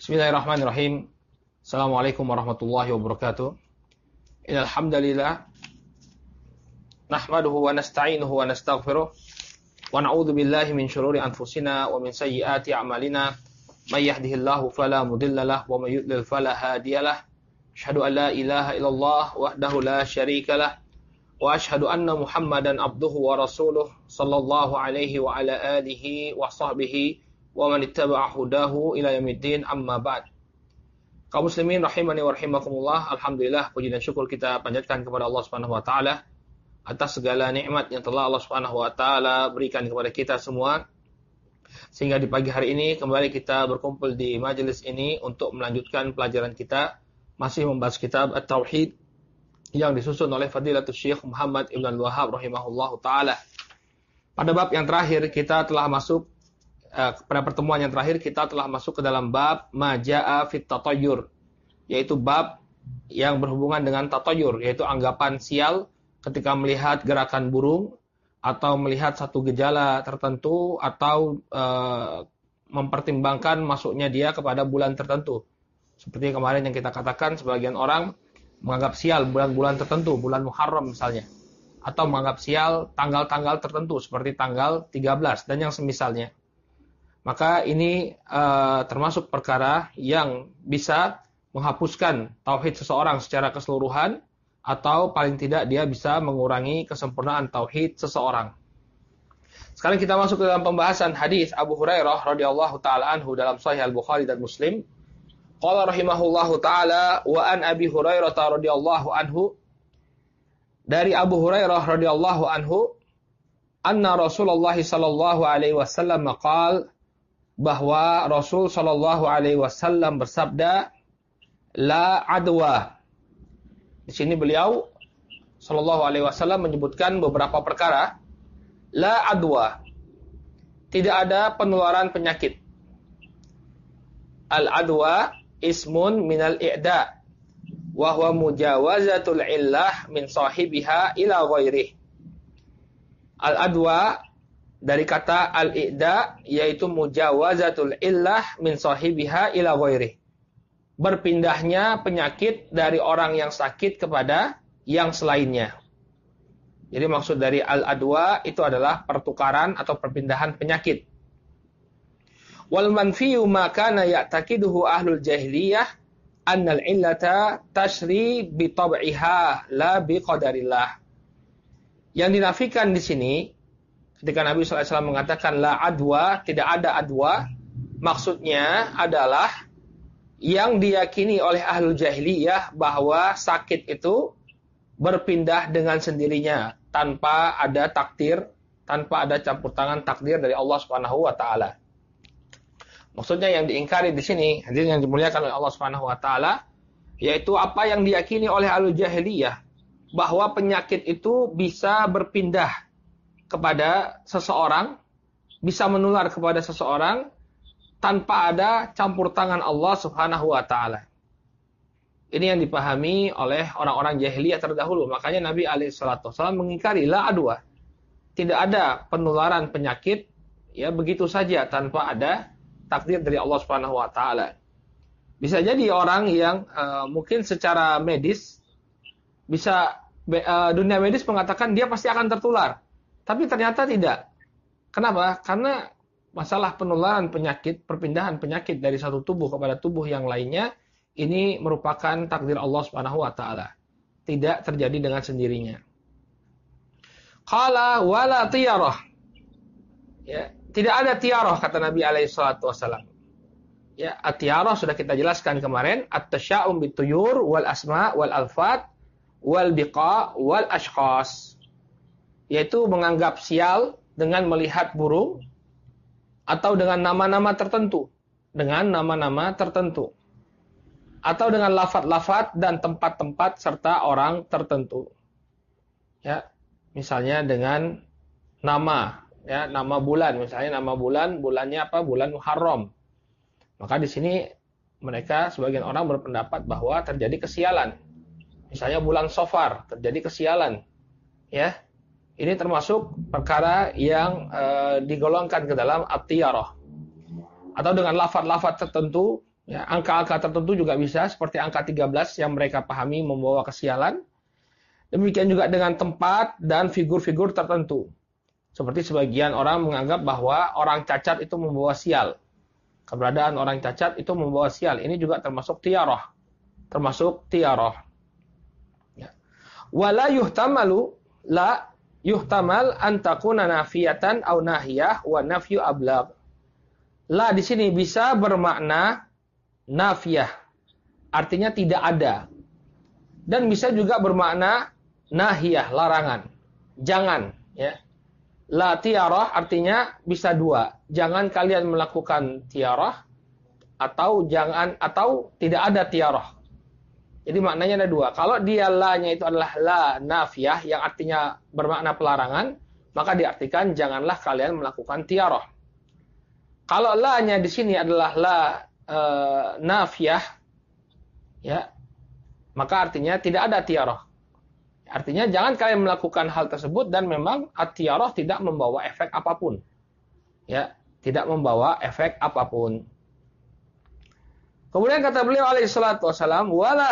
Bismillahirrahmanirrahim. Assalamualaikum warahmatullahi wabarakatuh. Innal hamdalillah nahmaduhu wa nasta'inuhu wa nastaghfiruh wa na'udzu billahi min shururi anfusina wa min sayyiati a'malina. May yahdihillahu fala mudhillalah wa may yudlil fala hadiyalah. Asyhadu an la ilaha illallah wahdahu la syarikalah wa asyhadu anna Muhammadan abduhu wa rasuluh sallallahu alaihi wa ala alihi wa sahbihi wa man ittaba'a hudahu ila yaumiddin, amma ba'd. Kaum muslimin rahimani wa rahimakumullah, alhamdulillah puji dan syukur kita panjatkan kepada Allah Subhanahu wa taala atas segala nikmat yang telah Allah Subhanahu wa taala berikan kepada kita semua, sehingga di pagi hari ini kembali kita berkumpul di majelis ini untuk melanjutkan pelajaran kita masih membahas kitab At-Tauhid yang disusun oleh Fadilatul Syekh Muhammad Ibn Al-Wahhab rahimahullahu taala. Pada bab yang terakhir kita telah masuk pada pertemuan yang terakhir kita telah masuk ke dalam bab maja'a fit tatayyur, yaitu bab yang berhubungan dengan tatayyur, yaitu anggapan sial ketika melihat gerakan burung atau melihat satu gejala tertentu atau mempertimbangkan masuknya dia kepada bulan tertentu. Seperti kemarin yang kita katakan, sebagian orang menganggap sial bulan-bulan tertentu, bulan Muharram misalnya, atau menganggap sial tanggal-tanggal tertentu seperti tanggal 13 dan yang semisalnya. Maka ini termasuk perkara yang bisa menghapuskan tauhid seseorang secara keseluruhan, atau paling tidak dia bisa mengurangi kesempurnaan tauhid seseorang. Sekarang kita masuk ke dalam pembahasan hadis Abu Hurairah radhiyallahu taala anhu dalam Sahih Al-Bukhari dan Muslim. Qala rahimahullahu taala wa an Abi Hurairah radhiyallahu anhu, dari Abu Hurairah radhiyallahu anhu, anna Rasulullah sallallahu alaihi wasallam qala, bahwa Rasul sallallahu alaihi wasallam bersabda, la adwa. Di sini beliau sallallahu alaihi wasallam menyebutkan beberapa perkara. La adwa, tidak ada penularan penyakit. Al adwa ismun minal i'da wa huwa mujawazatul illah min sahibiha ila ghairih. Al adwa dari kata al-i'da, yaitu mujawazatul illah min sahibiha ila ghairih. Berpindahnya penyakit dari orang yang sakit kepada yang selainnya. Jadi maksud dari al-adwa itu adalah pertukaran atau perpindahan penyakit. Wal manfiyu ma kana ya'taqiduhu ahlul jahiliyah annal illata tashri bi tab'iha la bi qadarillah. Yang dinafikan di sini ketika Nabi SAW mengatakan la adwa, tidak ada adwa, maksudnya adalah yang diyakini oleh ahlul jahiliyah bahwa sakit itu berpindah dengan sendirinya tanpa ada takdir, tanpa ada campur tangan takdir dari Allah Subhanahu wa taala. Maksudnya yang diingkari di sini, hadirin yang dimuliakan oleh Allah Subhanahu wa taala, yaitu apa yang diyakini oleh ahlul jahiliyah bahwa penyakit itu bisa berpindah kepada seseorang, bisa menular kepada seseorang tanpa ada campur tangan Allah Subhanahu wa taala. Ini yang dipahami oleh orang-orang jahiliyah terdahulu. Makanya Nabi alaihi salatu wasallam mengingkari la adwa. Tidak ada penularan penyakit ya begitu saja tanpa ada takdir dari Allah Subhanahu wa taala. Bisa jadi orang yang mungkin secara medis bisa dunia medis mengatakan dia pasti akan tertular. Tapi ternyata tidak. Kenapa? Karena masalah penularan penyakit, perpindahan penyakit dari satu tubuh kepada tubuh yang lainnya, ini merupakan takdir Allah Subhanahu wa taala. Tidak terjadi dengan sendirinya. Qala wala tiyarah. Ya, tidak ada tiarah kata Nabi alaihi salatu wasallam. Ya, at-tiarah sudah kita jelaskan kemarin, at-tasya'um bituyur wal asma wal alfat wal biqa wal ashkhas. Yaitu menganggap sial dengan melihat burung atau dengan nama-nama tertentu, atau dengan lafaz-lafaz dan tempat-tempat serta orang tertentu. Ya, misalnya dengan nama, ya, nama bulan, misalnya nama bulannya apa? Bulan Muharram. Maka di sini mereka sebagian orang berpendapat bahwa terjadi kesialan. Misalnya bulan Safar, terjadi kesialan. Ya. Ini termasuk perkara yang digolongkan ke dalam at-tiyarah. Atau dengan lafaz-lafaz tertentu Ya, angka-angka tertentu juga bisa, seperti angka 13 yang mereka pahami membawa kesialan. Demikian juga dengan tempat dan figur-figur tertentu. Seperti sebagian orang menganggap bahwa orang cacat itu membawa sial. Keberadaan orang cacat itu membawa sial. Ini juga termasuk tiarah. Ya. Wala yuhtamalu la yuhtamal an takuna nafiyatan aw nahiyah wa nafyu ablagh. La di sini bisa bermakna nafiyah, artinya tidak ada. Dan bisa juga bermakna nahiyah, larangan. Jangan, ya. La tiarah artinya bisa dua. Jangan kalian melakukan tiarah atau tidak ada tiarah. Jadi maknanya ada dua. Kalau dia la-nya itu adalah la nafiyah yang artinya bermakna pelarangan, maka diartikan janganlah kalian melakukan tiarah. Kalau la-nya di sini adalah la nafiyah, ya, maka artinya tidak ada tiarah. Artinya jangan kalian melakukan hal tersebut dan memang at-tiarah tidak membawa efek apapun. Ya, tidak membawa efek apapun. Kemudian kata beliau alaihi salatu wasalam, wala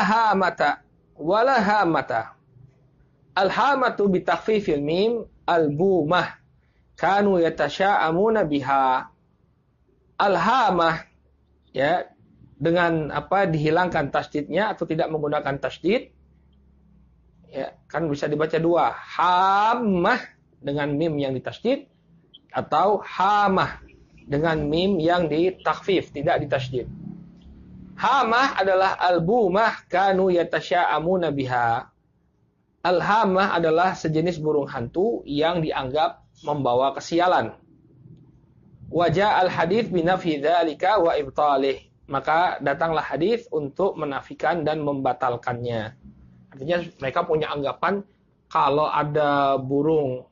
hamata. Al-hamatu bi takhfifil mim al-bumah. Kanu yatasha'amuna biha. Al-hamah, ya, dengan dihilangkan tasydidnya atau tidak menggunakan tasydid, ya, kan bisa dibaca dua, hamah dengan mim yang ditasydid atau hamah dengan mim yang ditakhfif, tidak ditasydid. Hamah adalah al-bumah kanu yatasha'amuna biha. Al-hamah adalah sejenis burung hantu yang dianggap membawa kesialan. Wajah al-hadits binafi dzalika wa ibtalih. Maka datanglah hadis untuk menafikan dan membatalkannya. Artinya mereka punya anggapan kalau ada burung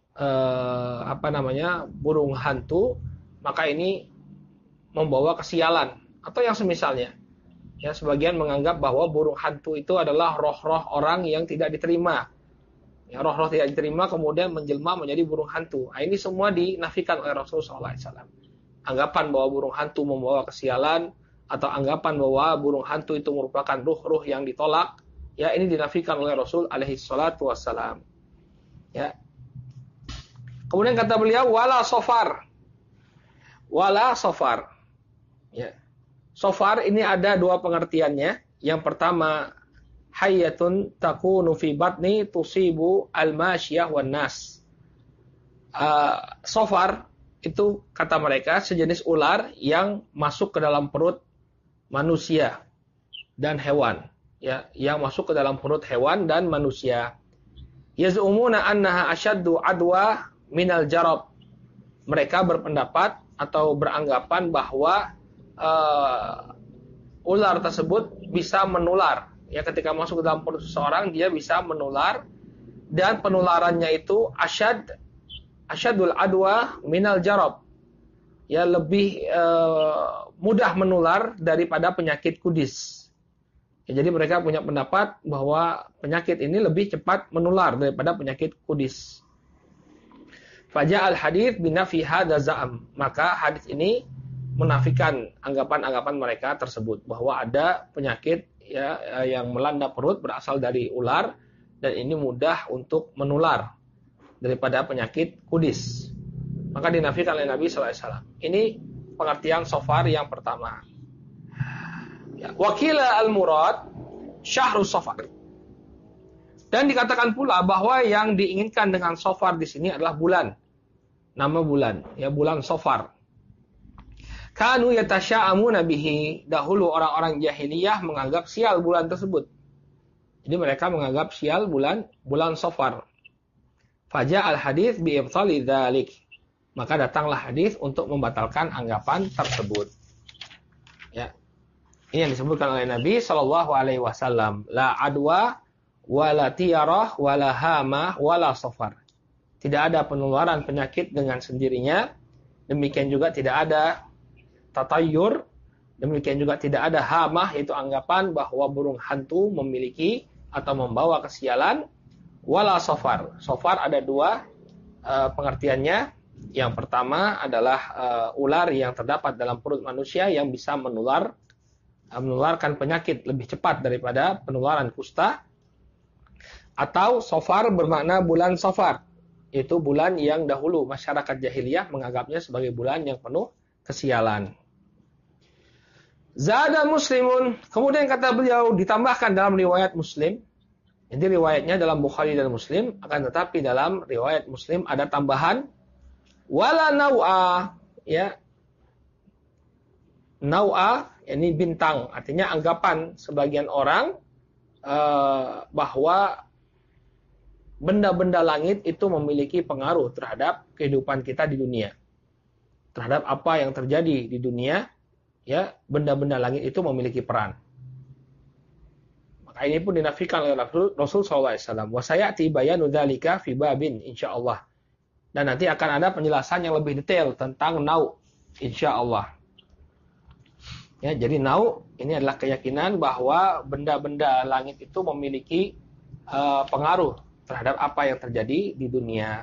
burung hantu, maka ini membawa kesialan atau yang semisalnya. Ya, sebagian menganggap bahwa burung hantu itu adalah roh-roh orang yang tidak diterima. Ya, roh-roh tidak diterima kemudian menjelma menjadi burung hantu. Nah, ini semua dinafikan oleh Rasulullah SAW. Anggapan bahwa burung hantu membawa kesialan atau anggapan bahwa burung hantu itu merupakan ruh-ruh yang ditolak, ya, ini dinafikan oleh Rasul alaihi salatu wassalam. Ya. Kemudian kata beliau wala sofar. Ya. Sofar ini ada dua pengertiannya. Yang pertama, hayyatun takunu fi batni tusibu al-masyiyah wan nas. Sofar itu kata mereka sejenis ular yang masuk ke dalam perut manusia dan hewan, ya, yang masuk ke dalam perut hewan dan manusia. Yaz'umuna annaha asyaddu adwa minal jarab. Mereka berpendapat atau beranggapan bahwa ular tersebut bisa menular. Ya, ketika masuk ke dalam perut seseorang dia bisa menular dan penularannya itu asyadul adwa minal jarab. Ya, lebih mudah menular daripada penyakit kudis. Ya, jadi mereka punya pendapat bahwa penyakit ini lebih cepat menular daripada penyakit kudis. Faja'al hadits binafi hadza za'am. Maka hadis ini menafikan anggapan-anggapan mereka tersebut bahwa ada penyakit, ya, yang melanda perut berasal dari ular dan ini mudah untuk menular daripada penyakit kudis. Maka dinafikan oleh Nabi SAW. Ini pengertian sofar yang pertama. Ya. Wakila al-murad syahrus sofar. Dan dikatakan pula bahwa yang diinginkan dengan sofar di sini adalah bulan. Nama bulan, ya, bulan sofar. Kanu yatasya'amuna bihi. Dahulu orang-orang jahiliyah menganggap sial bulan tersebut. Jadi mereka menganggap sial bulan sofar. Faja al-hadits bi'ibtali dzalik. Maka datanglah hadis untuk membatalkan anggapan tersebut. Ya. Ini yang disebutkan oleh Nabi sallallahu alaihi wasallam, la adwa wala tiarah wala hama wala safar. Tidak ada penularan penyakit dengan sendirinya, demikian juga tidak ada tatayyur, demikian juga tidak ada hamah, yaitu anggapan bahwa burung hantu memiliki atau membawa kesialan, wala safar. Safar ada dua pengertiannya. Yang pertama adalah ular yang terdapat dalam perut manusia yang bisa menular menularkan penyakit lebih cepat daripada penularan kusta. Atau Safar bermakna bulan Safar, itu bulan yang dahulu masyarakat jahiliyah menganggapnya sebagai bulan yang penuh kesialan. Zada Muslimun, kemudian kata beliau ditambahkan dalam riwayat Muslim. Jadi riwayatnya dalam Bukhari dan Muslim, akan tetapi dalam riwayat Muslim ada tambahan wala nau'a, ya. Nau'a ini bintang, artinya anggapan sebagian orang bahwa benda-benda langit itu memiliki pengaruh terhadap kehidupan kita di dunia. Terhadap apa yang terjadi di dunia, ya, benda-benda langit itu memiliki peran. Maka ini pun dinafikan oleh Rasul SAW. Wa sayati bayanu dzalika fi babin insyaallah. Dan nanti akan ada penjelasan yang lebih detail tentang nau insyaallah. Ya, jadi nau ini adalah keyakinan bahwa benda-benda langit itu memiliki pengaruh terhadap apa yang terjadi di dunia.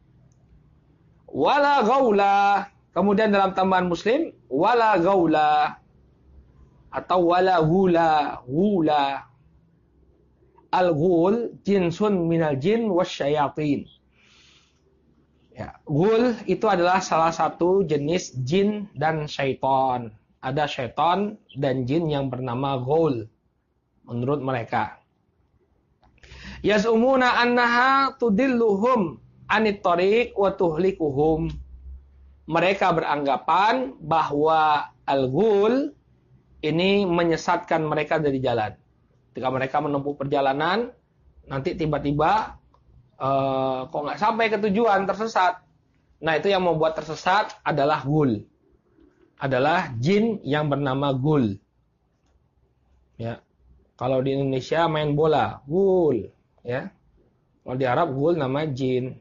Wala gaula, kemudian dalam tambahan Muslim wala gaula atau wala gula. Al-ghul jinsun minal jin wasyayatin. Ya, ghul itu adalah salah satu jenis jin dan syaitan. Ada syaitan dan jin yang bernama ghul menurut mereka. Yaz'umuna annaha tudilluhum anit tariq wa tuhlikuhum. Mereka beranggapan bahwa al-ghul ini menyesatkan mereka dari jalan. Ketika mereka menempuh perjalanan, nanti tiba-tiba kok nggak sampai ke tujuan, tersesat. Nah, itu yang membuat tersesat adalah ghul. Adalah jin yang bernama ghul. Ya. Kalau di Indonesia main bola, ghul, ya. Kalau di Arab ghul nama jin.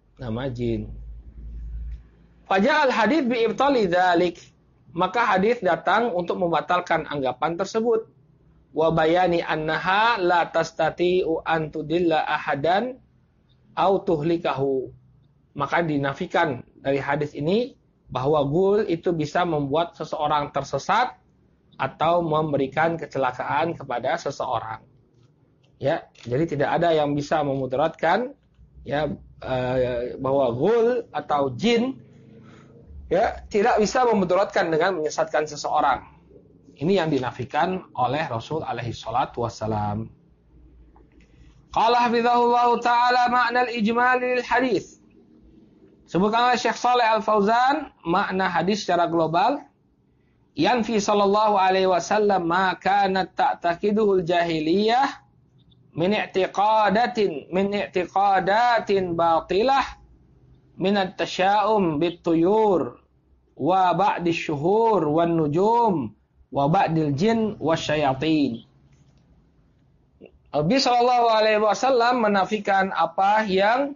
Faja'al hadits bi ibtali dzalik. Maka hadis datang untuk membatalkan anggapan tersebut. Wa bayani annaha la tastati'u an tudilla ahadan au tuhlikahu. Maka dinafikan dari hadis ini bahwa ghul itu bisa membuat seseorang tersesat atau memberikan kecelakaan kepada seseorang. Ya, jadi tidak ada yang bisa memudaratkan, ya, bahwa ghul atau jin, ya, tidak bisa memudaratkan dengan menyesatkan seseorang. Ini yang dinafikan oleh Rasul alaihi salatu wassalam. Qala hafizahullahu ta'ala makna al-ijmal lil hadis. Sebutkan oleh Syekh Shalih Al-Fauzan makna hadis secara global. Yanfi sallallahu alaihi wasallam ma kanat ta'taqiduhul jahiliyah min i'tiqadatin batilah min at-tasya'um bit-tuyur wa ba'di syuhur wan nujum wa ba'dil jin wasyayatin. Nabi sallallahu alaihi wasallam menafikan apa yang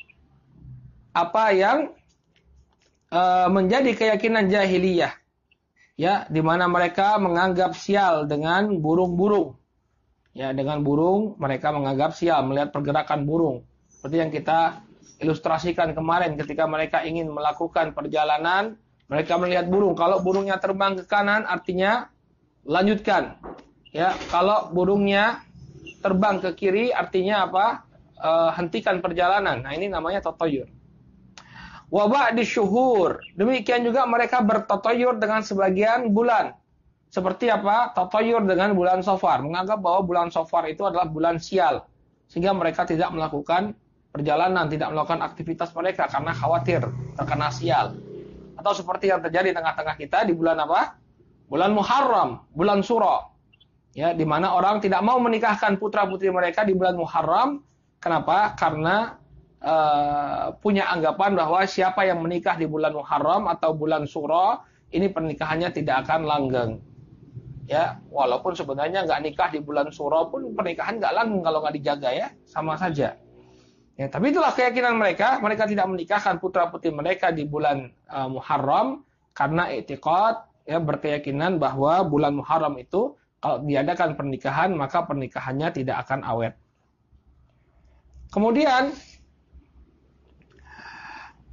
menjadi keyakinan jahiliyah, ya, di mana mereka menganggap sial dengan burung-burung. Ya, dengan burung mereka menganggap sial melihat pergerakan burung. Seperti yang kita ilustrasikan kemarin ketika mereka ingin melakukan perjalanan, mereka melihat burung. Kalau burungnya terbang ke kanan artinya lanjutkan. Ya, kalau burungnya terbang ke kiri artinya apa? Hentikan perjalanan. Nah, ini namanya tatayur. Wa ba'di syuhur. Demikian juga mereka bertatayur dengan sebagian bulan. Seperti apa? Tatayur dengan bulan Safar. Menganggap bahwa bulan Safar itu adalah bulan sial. Sehingga mereka tidak melakukan perjalanan, tidak melakukan aktivitas mereka karena khawatir terkena sial. Atau seperti yang terjadi di tengah-tengah kita di bulan apa? Bulan Muharram, bulan Suro. Ya, di mana orang tidak mau menikahkan putra-putri mereka di bulan Muharram. Kenapa? Karena punya anggapan bahwa siapa yang menikah di bulan Muharram atau bulan Suro, ini pernikahannya tidak akan langgeng. Ya, walaupun sebenarnya nggak nikah di bulan Suro pun pernikahan nggak langgeng kalau nggak dijaga, ya, sama saja. Ya, tapi itulah keyakinan mereka. Mereka tidak menikahkan putra-putri mereka di bulan Muharram karena i'tiqad, ya, berkeyakinan bahwa bulan Muharram itu kalau diadakan pernikahan maka pernikahannya tidak akan awet. Kemudian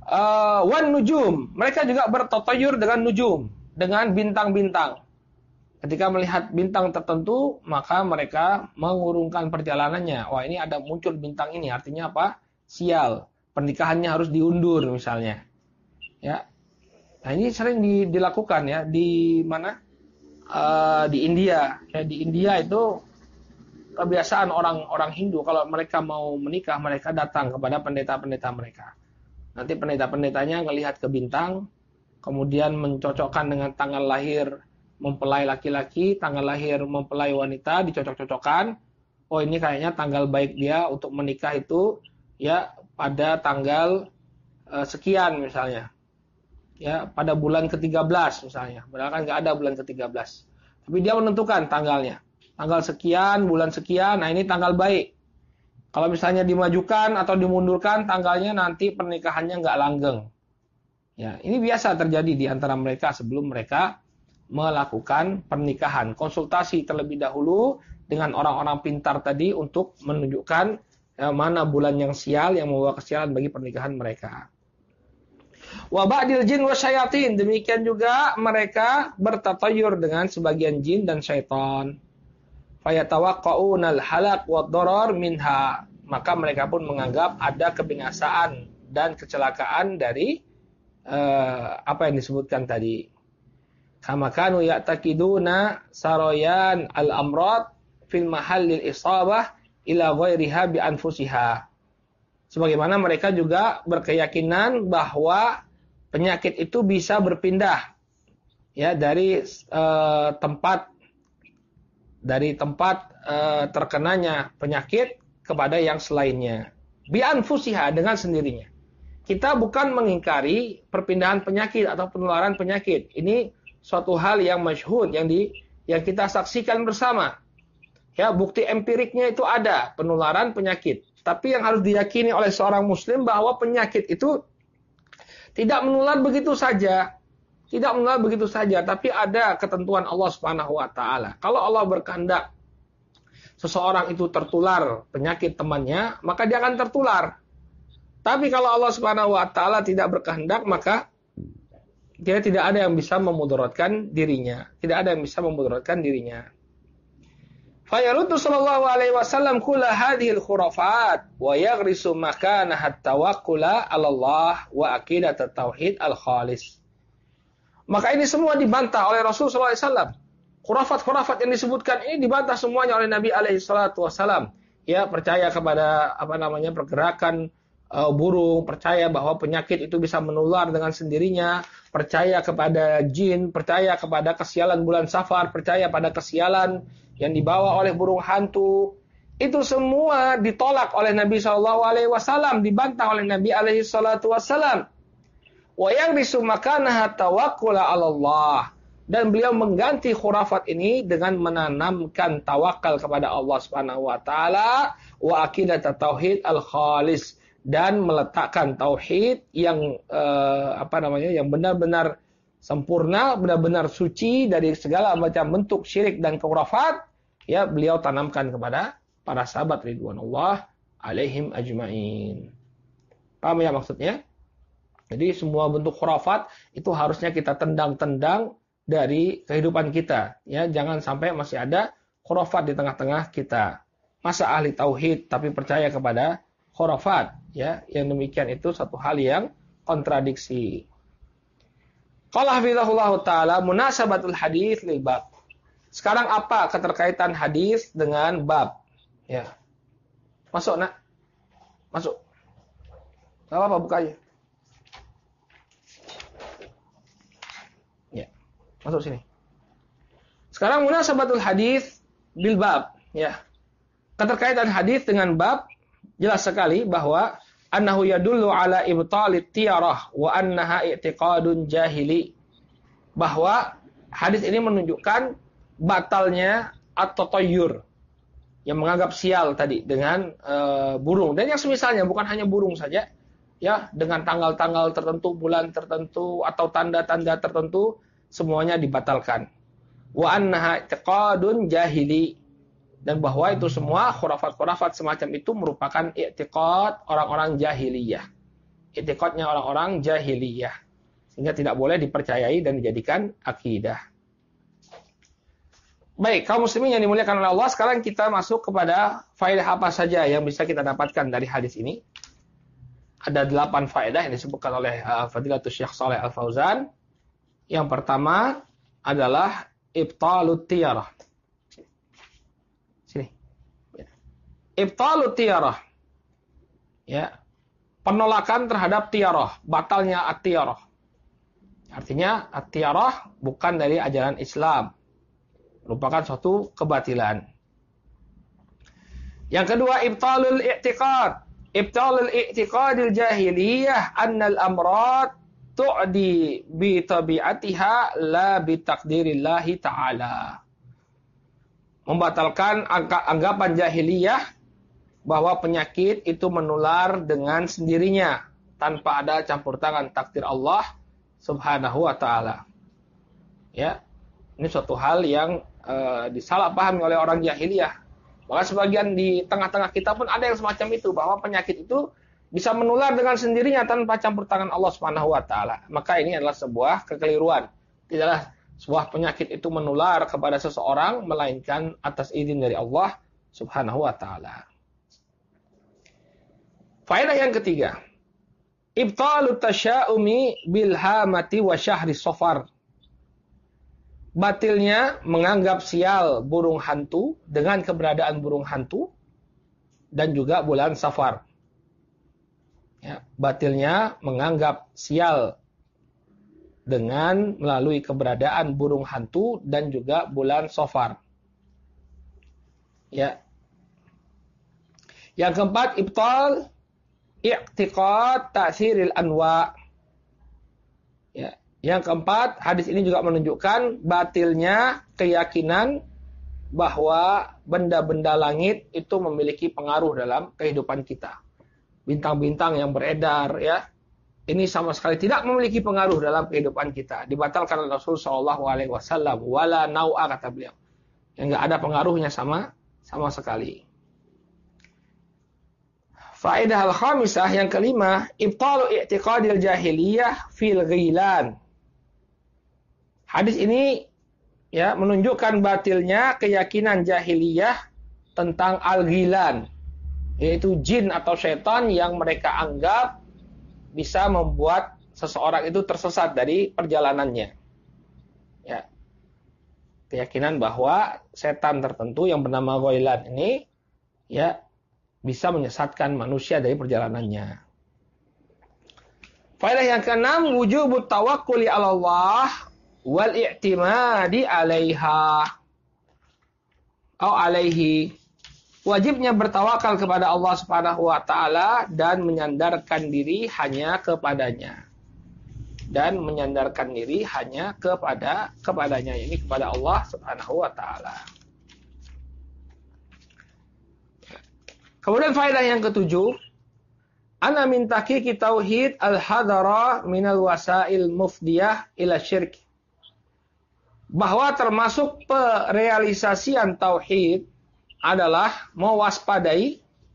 wan nujum, mereka juga bertatayur dengan nujum, dengan bintang-bintang. Ketika melihat bintang tertentu, maka mereka mengurungkan perjalanannya. Wah, ini ada muncul bintang ini, artinya apa? Sial. Pernikahannya harus diundur misalnya. Ya. Nah, ini sering dilakukan ya di mana? Di India. Ya, di India itu kebiasaan orang-orang Hindu kalau mereka mau menikah, mereka datang kepada pendeta-pendeta mereka. Nanti pendeta-pendetanya ngelihat ke bintang, kemudian mencocokkan dengan tanggal lahir mempelai laki-laki, tanggal lahir mempelai wanita, dicocok-cocokkan. Oh, ini kayaknya tanggal baik dia untuk menikah itu ya pada tanggal sekian misalnya. Ya, pada bulan ke-13 misalnya. Padahal kan nggak ada bulan ke-13. Tapi dia menentukan tanggalnya. Tanggal sekian, bulan sekian, nah ini tanggal baik. Kalau misalnya dimajukan atau dimundurkan tanggalnya, nanti pernikahannya nggak langgeng. Ya, ini biasa terjadi di antara mereka sebelum mereka melakukan pernikahan. Konsultasi terlebih dahulu dengan orang-orang pintar tadi untuk menunjukkan mana bulan yang sial yang membawa kesialan bagi pernikahan mereka. Wa ba'dil jin wa syayatin, demikian juga mereka bertatayur dengan sebagian jin dan syaitan. Fayatawaqqa'unal halak wad darar minha, maka mereka pun menganggap ada kebinasaan dan kecelakaan dari apa yang disebutkan tadi. Kama kanu ya'taqiduna sarayan al-amrad fil mahallil isabah ila ghairiha bi anfusiha. Sebagaimana mereka juga berkeyakinan bahwa penyakit itu bisa berpindah ya dari tempat terkenanya penyakit kepada yang selainnya. Bi anfusiha, dengan sendirinya. Kita bukan mengingkari perpindahan penyakit atau penularan penyakit. Ini suatu hal yang masyhur yang kita saksikan bersama. Ya, bukti empiriknya itu ada, penularan penyakit. Tapi yang harus diyakini oleh seorang muslim bahwa penyakit itu tidak menular begitu saja. Tidak menular begitu saja, tapi ada ketentuan Allah Subhanahu wa taala. Kalau Allah berkehendak seseorang itu tertular penyakit temannya, maka dia akan tertular. Tapi kalau Allah Subhanahu wa taala tidak berkehendak, maka dia tidak ada yang bisa memudaratkan dirinya. Tidak ada yang bisa memudaratkan dirinya. Fayaruddu sallallahu alaihi wasallam kulla hadhil khurafat wa yaghrisu makanaha at-tawakkula 'ala Allah wa aqidat at-tauhid al-khalis. Maka ini semua dibantah oleh Rasul sallallahu alaihi wasallam. Khurafat-khurafat yang disebutkan ini dibantah semuanya oleh Nabi alaihi salatu wasallam. Ya, percaya kepada pergerakan burung, percaya bahwa penyakit itu bisa menular dengan sendirinya, percaya kepada jin, percaya kepada kesialan bulan Safar, percaya pada kesialan yang dibawa oleh burung hantu. Itu semua ditolak oleh Nabi SAW, dibantah oleh Nabi SAW. Wa yaghrisu makanaha tawakkula 'ala Allah. Dan beliau mengganti khurafat ini dengan menanamkan tawakal kepada Allah Subhanahu wa taala wa aqidat tauhid al-khalis, dan meletakkan tauhid yang yang benar-benar sempurna, benar-benar suci dari segala macam bentuk syirik dan khurafat. Ya, beliau tanamkan kepada para sahabat ridwanullah alaihim ajmain. Paham ya maksudnya? Jadi semua bentuk khurafat itu harusnya kita tendang-tendang dari kehidupan kita. Ya, jangan sampai masih ada khurafat di tengah-tengah kita. Masa ahli tauhid tapi percaya kepada khurafat, ya, yang demikian itu satu hal yang kontradiksi. Qala hafizahullah taala munasabatul hadis lil bab. Sekarang apa keterkaitan hadis dengan bab? Ya. Masuk, Nak. Masuk. Enggak apa-apa, buka aja. Ya. Masuk sini. Sekarang munasabatul hadis bil bab, ya. Keterkaitan hadis dengan bab jelas sekali bahwa annahu yadullu ala ibtalit tiyarah wa annaha i'tiqadun jahili. Bahwa hadis ini menunjukkan batalnya at-tatayyur, yang menganggap sial tadi dengan burung, dan yang semisalnya, bukan hanya burung saja, ya, dengan tanggal-tanggal tertentu, bulan tertentu atau tanda-tanda tertentu, semuanya dibatalkan. Wa annaha i'tiqadun jahili, dan bahwa itu semua khurafat-khurafat semacam itu merupakan i'tiqad orang-orang jahiliyah. I'tiqadnya orang-orang jahiliyah, sehingga tidak boleh dipercayai dan dijadikan akidah. Baik, kaum muslimin yang dimuliakan oleh Allah, sekarang kita masuk kepada faedah apa saja yang bisa kita dapatkan dari hadis ini. Ada 8 faedah yang disebutkan oleh Fadilatul Syekh Shalih Al-Fauzan. Yang pertama adalah ibtalut tiyarah. Sini. Ibtalut tiyarah. Ya. Penolakan terhadap tiyarah, batalnya at-tiyarah. Artinya at-tiyarah bukan dari ajaran Islam. Merupakan suatu kebatilan. Yang kedua, ibtalul i'tiqad. Ibtalul i'tiqadil jahiliyah annal amrad tu'di bi tabi'atiha la bi taqdirillahi ta'ala. Membatalkan anggapan jahiliyah bahwa penyakit itu menular dengan sendirinya tanpa ada campur tangan takdir Allah Subhanahu wa ta'ala. Ya. Ini suatu hal yang disalahpahami oleh orang jahiliyah. Maka sebagian di tengah-tengah kita pun ada yang semacam itu, bahwa penyakit itu bisa menular dengan sendirinya tanpa campur tangan Allah Subhanahu wa taala. Maka ini adalah sebuah kekeliruan. Tidaklah sebuah penyakit itu menular kepada seseorang melainkan atas izin dari Allah Subhanahu wa taala. Faedah yang ketiga, ibtalut tasya'umi bil hamati wa syahri safar. Batilnya menganggap sial burung hantu dengan keberadaan burung hantu dan juga bulan Safar. Ya, batilnya menganggap sial dengan melalui keberadaan burung hantu dan juga bulan Safar. Ya. Yang keempat, ibtal i'tiqad ta'siril anwa. Ya. Yang keempat, hadis ini juga menunjukkan batilnya keyakinan bahwa benda-benda langit itu memiliki pengaruh dalam kehidupan kita. Bintang-bintang yang beredar, ya, ini sama sekali tidak memiliki pengaruh dalam kehidupan kita. Dibatalkan oleh Rasul Shallallahu Alaihi Wasallam. Wala nau'a, kata beliau. Yang nggak ada pengaruhnya sama sekali. Faedah al-khamisah yang kelima, ibtalu i'tiqadil jahiliyah fil ghilan. Hadis ini ya menunjukkan batilnya keyakinan jahiliyah tentang al-ghilan, yaitu jin atau setan yang mereka anggap bisa membuat seseorang itu tersesat dari perjalanannya. Ya. Keyakinan bahwa setan tertentu yang bernama ghilan ini ya bisa menyesatkan manusia dari perjalanannya. Faedah yang keenam, wujubut tawakkuli 'ala Allah wal i'timadi 'alaiha atau 'alaihi. Wajibnya bertawakal kepada Allah Subhanahu wa taala dan menyandarkan diri hanya kepadanya. Dan menyandarkan diri hanya kepadanya, ini kepada Allah Subhanahu wa taala. Kemudian faedah yang ketujuh, ana min tahqiqi tauhid al-hadara minal wasail mufdiyah ila syirk. Bahwa termasuk perealisasian tauhid adalah mewaspadai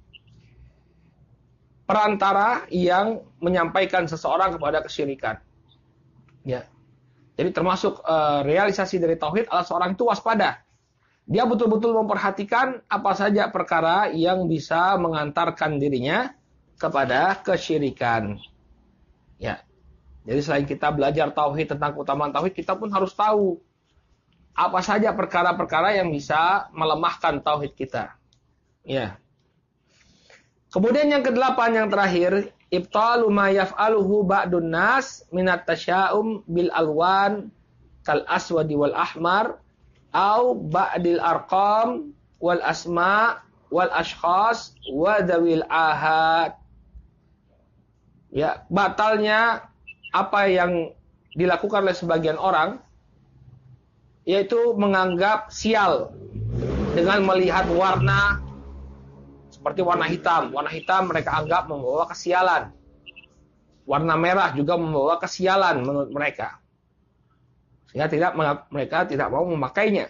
perantara yang menyampaikan seseorang kepada kesyirikan. Ya. Jadi termasuk realisasi dari tauhid adalah seorang itu waspada. Dia betul-betul memperhatikan apa saja perkara yang bisa mengantarkan dirinya kepada kesyirikan. Ya. Jadi selain kita belajar tauhid tentang keutamaan tauhid, kita pun harus tahu apa saja perkara-perkara yang bisa melemahkan tauhid kita. Ya. Kemudian yang kedelapan, yang terakhir, ibtalu ma yaf'aluhu ba'dun nas minat tasya'um bil alwan kal aswadi wal ahmar au ba'dil arqam wal asma wal ashkhas wa dzawil ahad. Ya, batalnya apa yang dilakukan oleh sebagian orang, yaitu menganggap sial dengan melihat warna seperti warna hitam. Warna hitam mereka anggap membawa kesialan. Warna merah juga membawa kesialan menurut mereka. Sehingga mereka tidak mau memakainya.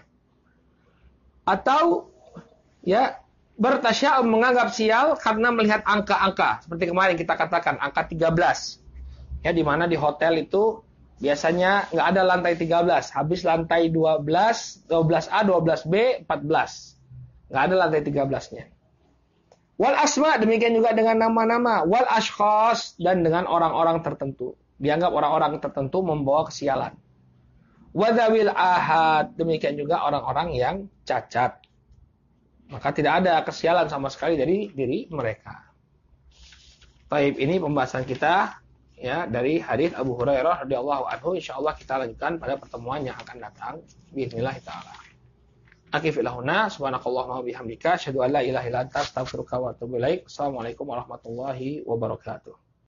Atau ya bertasya'um, menganggap sial karena melihat angka-angka. Seperti kemarin kita katakan angka 13. Ya, di mana di hotel itu biasanya nggak ada lantai 13, habis lantai 12, 12A, 12B, 14. Nggak ada lantai 13-nya. Wal asma, demikian juga dengan nama-nama. Wal ashkhas, dan dengan orang-orang tertentu. Dianggap orang-orang tertentu membawa kesialan. Wadawil ahad, demikian juga orang-orang yang cacat. Maka tidak ada kesialan sama sekali dari diri mereka. Baik, ini pembahasan kita ya dari hadis Abu Hurairah radhiyallahu anhu. Insyaallah kita lanjutkan pada pertemuan yang akan datang. Bismillah taala. Akifilahuna subhanakallahumma wa bihamdika asyhadu an la ilaha illa anta astaghfiruka wa atubu ilaik. Assalamualaikum warahmatullahi wabarakatuh.